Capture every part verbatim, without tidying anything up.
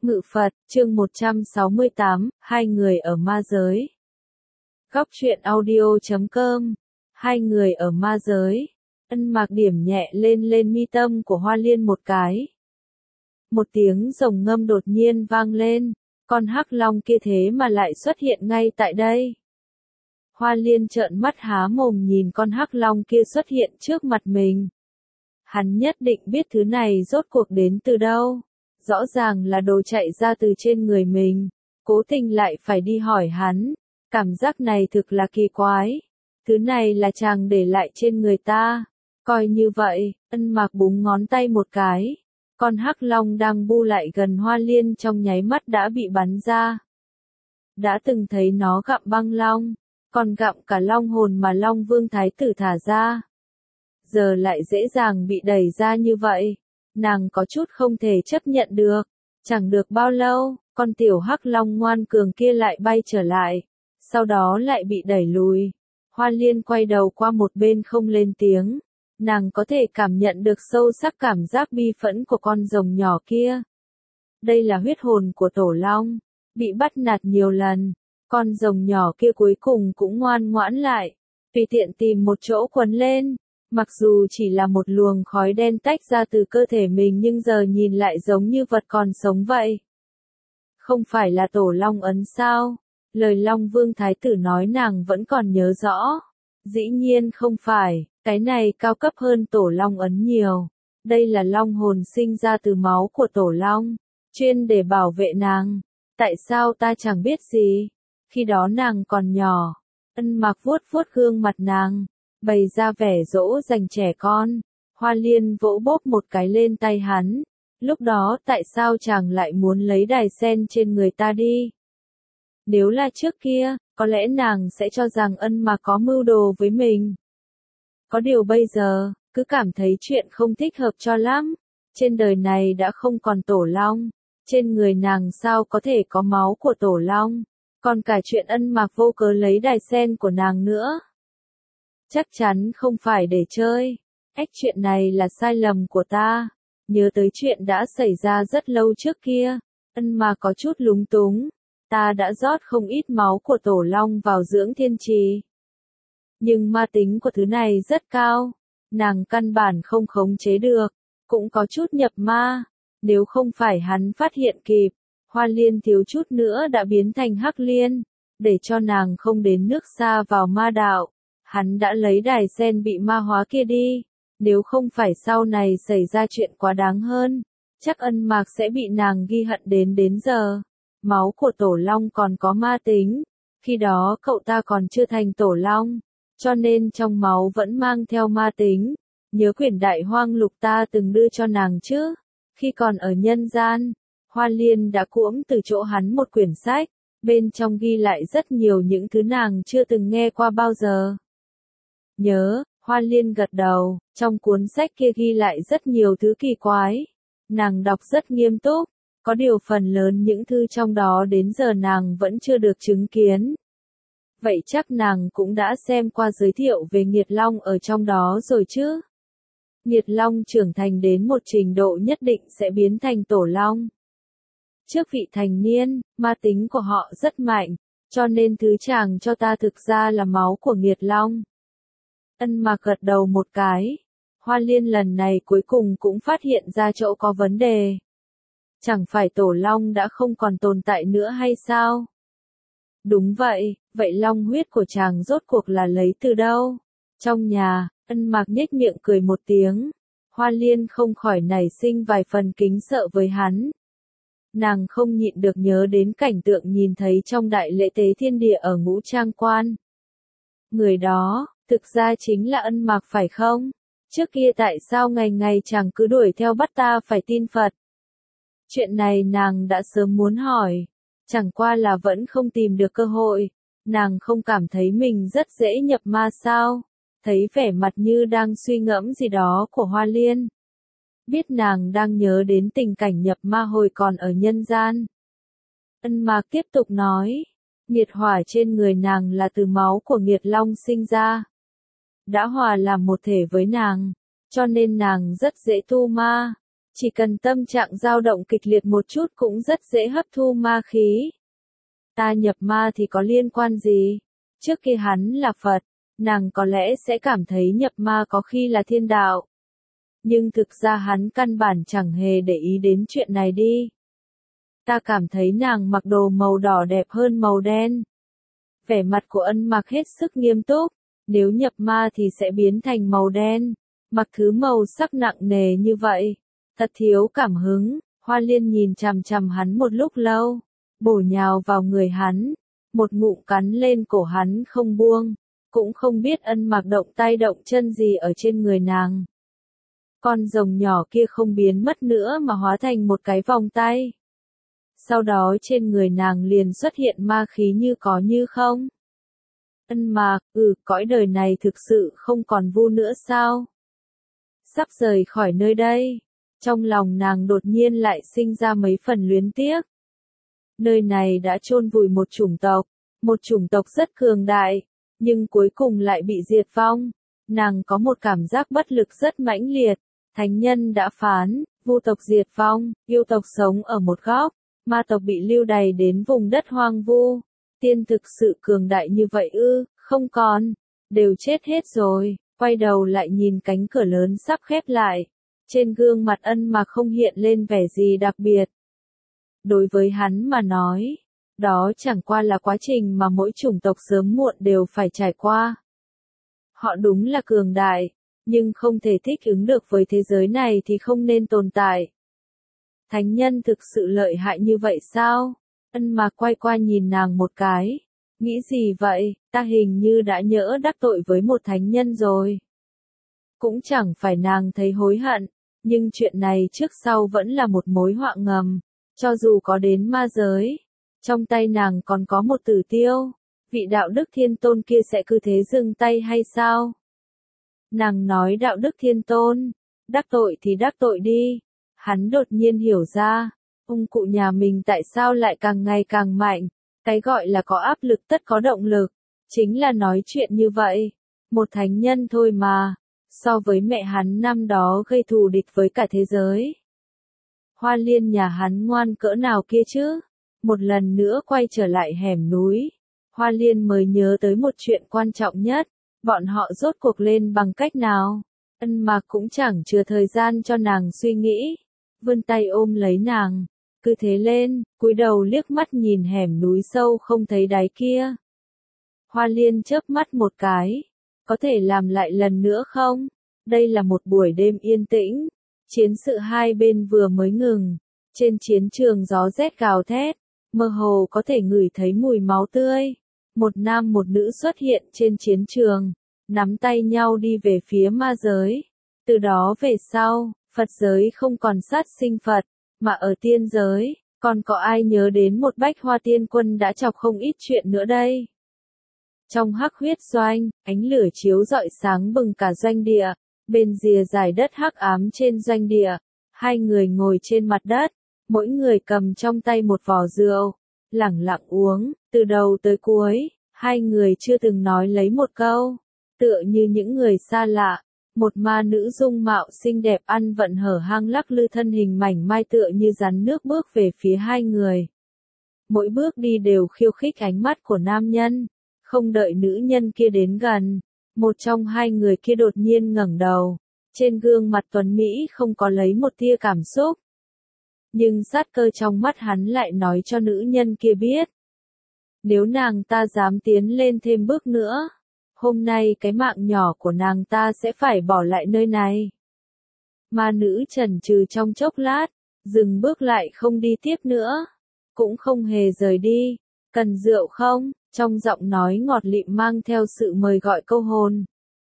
Ngự Phật, chương một trăm sáu mươi tám, hai người ở ma giới. Góc truyện audio chấm com, hai người ở ma giới. Ân Mạc điểm nhẹ lên lên mi tâm của Hoa Liên một cái. Một tiếng rồng ngâm đột nhiên vang lên, con hắc long kia thế mà lại xuất hiện ngay tại đây. Hoa Liên trợn mắt há mồm nhìn con hắc long kia xuất hiện trước mặt mình. Hắn nhất định biết thứ này rốt cuộc đến từ đâu. Rõ ràng là đồ chạy ra từ trên người mình, cố tình lại phải đi hỏi hắn, cảm giác này thực là kỳ quái. Thứ này là chàng để lại trên người ta. Coi như vậy, Ân Mạc búng ngón tay một cái. Con hắc long đang bu lại gần Hoa Liên trong nháy mắt đã bị bắn ra. Đã từng thấy nó gặm băng long, còn gặm cả long hồn mà Long Vương Thái tử thả ra. Giờ lại dễ dàng bị đẩy ra như vậy. Nàng có chút không thể chấp nhận được. Chẳng được bao lâu, con tiểu hắc long ngoan cường kia lại bay trở lại. Sau đó lại bị đẩy lùi. Hoa Liên quay đầu qua một bên không lên tiếng. Nàng có thể cảm nhận được sâu sắc cảm giác bi phẫn của con rồng nhỏ kia. Đây là huyết hồn của tổ long. Bị bắt nạt nhiều lần. Con rồng nhỏ kia cuối cùng cũng ngoan ngoãn lại. Tùy tiện tìm một chỗ quấn lên. Mặc dù chỉ là một luồng khói đen tách ra từ cơ thể mình nhưng giờ nhìn lại giống như vật còn sống vậy. Không phải là tổ long ấn sao? Lời Long Vương Thái tử nói nàng vẫn còn nhớ rõ. Dĩ nhiên không phải, cái này cao cấp hơn tổ long ấn nhiều. Đây là long hồn sinh ra từ máu của tổ long, chuyên để bảo vệ nàng. Tại sao ta chẳng biết gì? Khi đó nàng còn nhỏ. Ân Mạc vuốt vuốt gương mặt nàng, bày ra vẻ dỗ dành trẻ con. Hoa Liên vỗ bóp một cái lên tay hắn. Lúc đó tại sao chàng lại muốn lấy đài sen trên người ta đi? Nếu là trước kia, có lẽ nàng sẽ cho rằng Ân Mạc có mưu đồ với mình. Có điều bây giờ, cứ cảm thấy chuyện không thích hợp cho lắm. Trên đời này đã không còn tổ long. Trên người nàng sao có thể có máu của tổ long? Còn cả chuyện Ân Mạc vô cớ lấy đài sen của nàng nữa. Chắc chắn không phải để chơi. Ách chuyện này là sai lầm của ta. Nhớ tới chuyện đã xảy ra rất lâu trước kia. Ân Mạc có chút lúng túng. Ta đã rót không ít máu của tổ long vào dưỡng thiên trì. Nhưng ma tính của thứ này rất cao. Nàng căn bản không khống chế được. Cũng có chút nhập ma. Nếu không phải hắn phát hiện kịp, Hoa Liên thiếu chút nữa đã biến thành hắc liên. Để cho nàng không đến nước xa vào ma đạo. Hắn đã lấy đài sen bị ma hóa kia đi. Nếu không phải sau này xảy ra chuyện quá đáng hơn, chắc Ân Mạc sẽ bị nàng ghi hận đến đến giờ. Máu của tổ long còn có ma tính. Khi đó cậu ta còn chưa thành tổ long. Cho nên trong máu vẫn mang theo ma tính. Nhớ quyển Đại Hoang Lục ta từng đưa cho nàng chứ. Khi còn ở nhân gian, Hoa Liên đã cuỗm từ chỗ hắn một quyển sách. Bên trong ghi lại rất nhiều những thứ nàng chưa từng nghe qua bao giờ. Nhớ, Hoa Liên gật đầu, trong cuốn sách kia ghi lại rất nhiều thứ kỳ quái. Nàng đọc rất nghiêm túc, có điều phần lớn những thư trong đó đến giờ nàng vẫn chưa được chứng kiến. Vậy chắc nàng cũng đã xem qua giới thiệu về Nghiệt Long ở trong đó rồi chứ? Nghiệt Long trưởng thành đến một trình độ nhất định sẽ biến thành tổ long. Trước vị thành niên, ma tính của họ rất mạnh, cho nên thứ chàng cho ta thực ra là máu của Nghiệt Long. Ân Mạc gật đầu một cái. Hoa Liên lần này cuối cùng cũng phát hiện ra chỗ có vấn đề. Chẳng phải tổ long đã không còn tồn tại nữa hay sao? Đúng vậy, vậy long huyết của chàng rốt cuộc là lấy từ đâu? Trong nhà, Ân Mạc nhếch miệng cười một tiếng. Hoa Liên không khỏi nảy sinh vài phần kính sợ với hắn. Nàng không nhịn được nhớ đến cảnh tượng nhìn thấy trong đại lễ tế thiên địa ở Ngũ Trang Quan. Người đó, thực ra chính là Ân Mạc phải không? Trước kia tại sao ngày ngày chàng cứ đuổi theo bắt ta phải tin Phật? Chuyện này nàng đã sớm muốn hỏi. Chẳng qua là vẫn không tìm được cơ hội. Nàng không cảm thấy mình rất dễ nhập ma sao? Thấy vẻ mặt như đang suy ngẫm gì đó của Hoa Liên. Biết nàng đang nhớ đến tình cảnh nhập ma hồi còn ở nhân gian. Ân Mạc tiếp tục nói. Nghiệt hỏa trên người nàng là từ máu của Nghiệt Long sinh ra. Đã hòa làm một thể với nàng, cho nên nàng rất dễ tu ma. Chỉ cần tâm trạng dao động kịch liệt một chút cũng rất dễ hấp thu ma khí. Ta nhập ma thì có liên quan gì? Trước kia hắn là Phật, nàng có lẽ sẽ cảm thấy nhập ma có khi là thiên đạo. Nhưng thực ra hắn căn bản chẳng hề để ý đến chuyện này đi. Ta cảm thấy nàng mặc đồ màu đỏ đẹp hơn màu đen. Vẻ mặt của Ân Mạc hết sức nghiêm túc, nếu nhập ma thì sẽ biến thành màu đen, mặc thứ màu sắc nặng nề như vậy, thật thiếu cảm hứng. Hoa Liên nhìn chằm chằm hắn một lúc lâu, bổ nhào vào người hắn, một ngụm cắn lên cổ hắn không buông, cũng không biết Ân Mạc động tay động chân gì ở trên người nàng. Con rồng nhỏ kia không biến mất nữa mà hóa thành một cái vòng tay. Sau đó trên người nàng liền xuất hiện ma khí như có như không. Ân Mạc, ừ, cõi đời này thực sự không còn vu nữa sao? Sắp rời khỏi nơi đây, trong lòng nàng đột nhiên lại sinh ra mấy phần luyến tiếc. Nơi này đã chôn vùi một chủng tộc, một chủng tộc rất cường đại, nhưng cuối cùng lại bị diệt vong. Nàng có một cảm giác bất lực rất mãnh liệt. Thánh nhân đã phán, vu tộc diệt vong, yêu tộc sống ở một góc, ma tộc bị lưu đày đến vùng đất hoang vu. Tiên thực sự cường đại như vậy ư? Không còn, đều chết hết rồi. Quay đầu lại nhìn cánh cửa lớn sắp khép lại, trên gương mặt Ân Mạc không hiện lên vẻ gì đặc biệt. Đối với hắn mà nói, đó chẳng qua là quá trình mà mỗi chủng tộc sớm muộn đều phải trải qua. Họ đúng là cường đại, nhưng không thể thích ứng được với thế giới này thì không nên tồn tại. Thánh nhân thực sự lợi hại như vậy sao? Ân Mạc quay qua nhìn nàng một cái. Nghĩ gì vậy, ta hình như đã nhỡ đắc tội với một thánh nhân rồi. Cũng chẳng phải nàng thấy hối hận, nhưng chuyện này trước sau vẫn là một mối họa ngầm. Cho dù có đến ma giới, trong tay nàng còn có một tử tiêu, vị đạo đức thiên tôn kia sẽ cứ thế dừng tay hay sao? Nàng nói đạo đức thiên tôn, đắc tội thì đắc tội đi. Hắn đột nhiên hiểu ra, ông cụ nhà mình tại sao lại càng ngày càng mạnh. Cái gọi là có áp lực tất có động lực, chính là nói chuyện như vậy. Một thánh nhân thôi mà, so với mẹ hắn năm đó gây thù địch với cả thế giới. Hoa Liên nhà hắn ngoan cỡ nào kia chứ? Một lần nữa quay trở lại hẻm núi, Hoa Liên mới nhớ tới một chuyện quan trọng nhất. Bọn họ rốt cuộc lên bằng cách nào? Ân Mạc cũng chẳng chừa thời gian cho nàng suy nghĩ, vươn tay ôm lấy nàng, cứ thế lên, cúi đầu liếc mắt nhìn hẻm núi sâu không thấy đáy kia. Hoa Liên chớp mắt một cái, có thể làm lại lần nữa không? Đây là một buổi đêm yên tĩnh, chiến sự hai bên vừa mới ngừng, trên chiến trường gió rét gào thét, mơ hồ có thể ngửi thấy mùi máu tươi. Một nam một nữ xuất hiện trên chiến trường, nắm tay nhau đi về phía ma giới. Từ đó về sau, Phật giới không còn sát sinh Phật, mà ở tiên giới, còn có ai nhớ đến một bách hoa tiên quân đã chọc không ít chuyện nữa đây. Trong hắc huyết doanh, ánh lửa chiếu rọi sáng bừng cả doanh địa, bên rìa dải đất hắc ám trên doanh địa, hai người ngồi trên mặt đất, mỗi người cầm trong tay một vò rượu, lẳng lặng uống, từ đầu tới cuối, hai người chưa từng nói lấy một câu, tựa như những người xa lạ. Một ma nữ dung mạo xinh đẹp ăn vận hở hang lắc lư thân hình mảnh mai tựa như rắn nước bước về phía hai người. Mỗi bước đi đều khiêu khích ánh mắt của nam nhân, không đợi nữ nhân kia đến gần, một trong hai người kia đột nhiên ngẩng đầu, trên gương mặt tuấn Mỹ không có lấy một tia cảm xúc. Nhưng sát cơ trong mắt hắn lại nói cho nữ nhân kia biết. Nếu nàng ta dám tiến lên thêm bước nữa, hôm nay cái mạng nhỏ của nàng ta sẽ phải bỏ lại nơi này. Ma nữ chần chừ trong chốc lát, dừng bước lại không đi tiếp nữa, cũng không hề rời đi. Cần rượu không? Trong giọng nói ngọt lịm mang theo sự mời gọi câu hồn.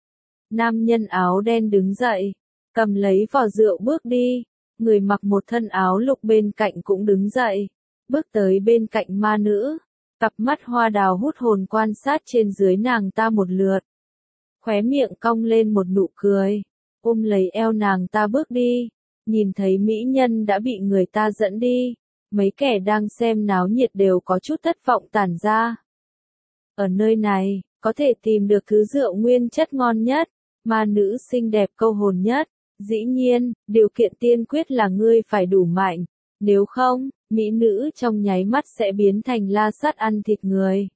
Nam nhân áo đen đứng dậy, cầm lấy vò rượu bước đi. Người mặc một thân áo lục bên cạnh cũng đứng dậy, bước tới bên cạnh ma nữ. Cặp mắt hoa đào hút hồn quan sát trên dưới nàng ta một lượt. Khóe miệng cong lên một nụ cười, ôm lấy eo nàng ta bước đi. Nhìn thấy mỹ nhân đã bị người ta dẫn đi, mấy kẻ đang xem náo nhiệt đều có chút thất vọng tản ra. Ở nơi này, có thể tìm được thứ rượu nguyên chất ngon nhất, ma nữ xinh đẹp câu hồn nhất, Dĩ nhiên, điều kiện tiên quyết là ngươi phải đủ mạnh, nếu không, mỹ nữ trong nháy mắt sẽ biến thành la sát ăn thịt người.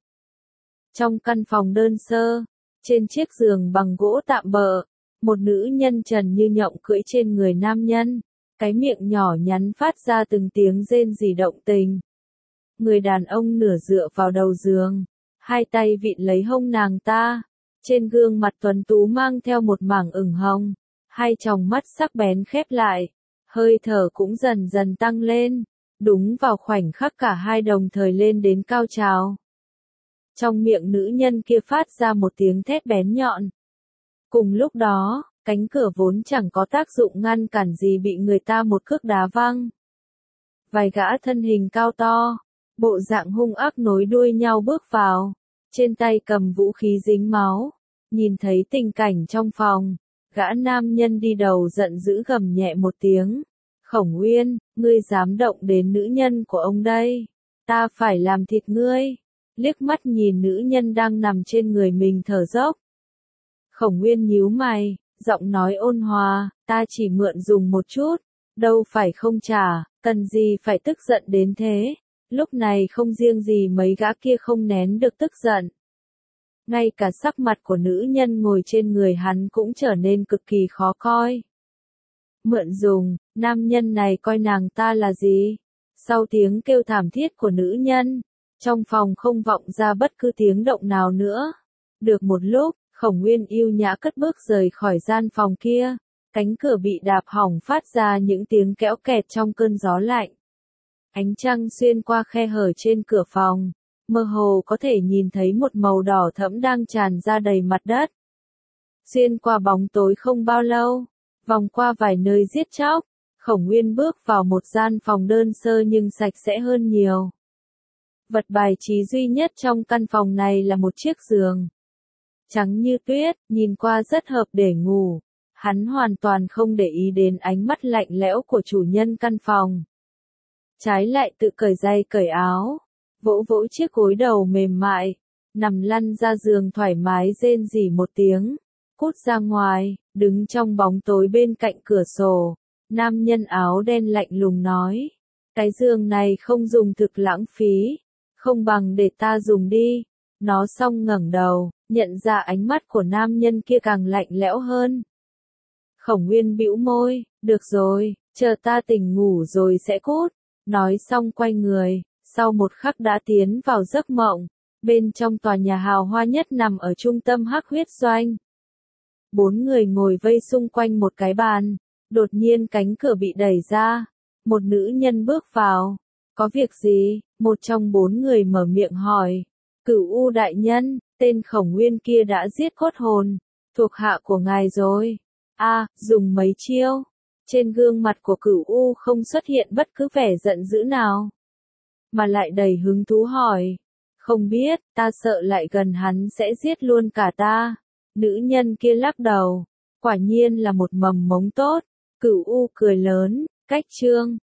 Trong căn phòng đơn sơ, trên chiếc giường bằng gỗ tạm bợ, một nữ nhân trần như nhộng cưỡi trên người nam nhân, cái miệng nhỏ nhắn phát ra từng tiếng rên rỉ động tình. Người đàn ông nửa dựa vào đầu giường, hai tay vịn lấy hông nàng ta, trên gương mặt tuấn tú mang theo một mảng ửng hồng, hai tròng mắt sắc bén khép lại, hơi thở cũng dần dần tăng lên, đúng vào khoảnh khắc cả hai đồng thời lên đến cao trào. Trong miệng nữ nhân kia phát ra một tiếng thét bén nhọn. Cùng lúc đó, cánh cửa vốn chẳng có tác dụng ngăn cản gì bị người ta một cước đá văng. Vài gã thân hình cao to, bộ dạng hung ác nối đuôi nhau bước vào, trên tay cầm vũ khí dính máu, nhìn thấy tình cảnh trong phòng, gã nam nhân đi đầu giận dữ gầm nhẹ một tiếng. Khổng Uyên, ngươi dám động đến nữ nhân của ông đây, ta phải làm thịt ngươi. Liếc mắt nhìn nữ nhân đang nằm trên người mình thở dốc. Khổng Uyên nhíu mày, giọng nói ôn hòa, ta chỉ mượn dùng một chút, đâu phải không trả, cần gì phải tức giận đến thế. Lúc này không riêng gì mấy gã kia không nén được tức giận. Ngay cả sắc mặt của nữ nhân ngồi trên người hắn cũng trở nên cực kỳ khó coi. Mượn dùng, nam nhân này coi nàng ta là gì? Sau tiếng kêu thảm thiết của nữ nhân, trong phòng không vọng ra bất cứ tiếng động nào nữa. Được một lúc, Khổng Uyên yêu nhã cất bước rời khỏi gian phòng kia, cánh cửa bị đạp hỏng phát ra những tiếng kéo kẹt trong cơn gió lạnh. Ánh trăng xuyên qua khe hở trên cửa phòng, mơ hồ có thể nhìn thấy một màu đỏ thẫm đang tràn ra đầy mặt đất. Xuyên qua bóng tối không bao lâu, vòng qua vài nơi giết chóc, Khổng Uyên bước vào một gian phòng đơn sơ nhưng sạch sẽ hơn nhiều. Vật bài trí duy nhất trong căn phòng này là một chiếc giường. Trắng như tuyết, nhìn qua rất hợp để ngủ. Hắn hoàn toàn không để ý đến ánh mắt lạnh lẽo của chủ nhân căn phòng. Trái lại tự cởi giày cởi áo, vỗ vỗ chiếc gối đầu mềm mại, nằm lăn ra giường thoải mái rên rỉ một tiếng, cút ra ngoài, đứng trong bóng tối bên cạnh cửa sổ. Nam nhân áo đen lạnh lùng nói, cái giường này không dùng thực lãng phí, không bằng để ta dùng đi. Nó xong ngẩng đầu, nhận ra ánh mắt của nam nhân kia càng lạnh lẽo hơn. Khổng Uyên bĩu môi, được rồi, chờ ta tỉnh ngủ rồi sẽ cút. Nói xong quay người, sau một khắc đã tiến vào giấc mộng, bên trong tòa nhà hào hoa nhất nằm ở trung tâm Hắc Huyết Doanh. Bốn người ngồi vây xung quanh một cái bàn, đột nhiên cánh cửa bị đẩy ra, một nữ nhân bước vào. Có việc gì? Một trong bốn người mở miệng hỏi. Cửu U đại nhân, tên Khổng Uyên kia đã giết cốt hồn, thuộc hạ của ngài rồi. A, à, dùng mấy chiêu? Trên gương mặt của Cửu U không xuất hiện bất cứ vẻ giận dữ nào, mà lại đầy hứng thú hỏi. Không biết, ta sợ lại gần hắn sẽ giết luôn cả ta. Nữ nhân kia lắc đầu, quả nhiên là một mầm mống tốt. Cửu U cười lớn, cách chương.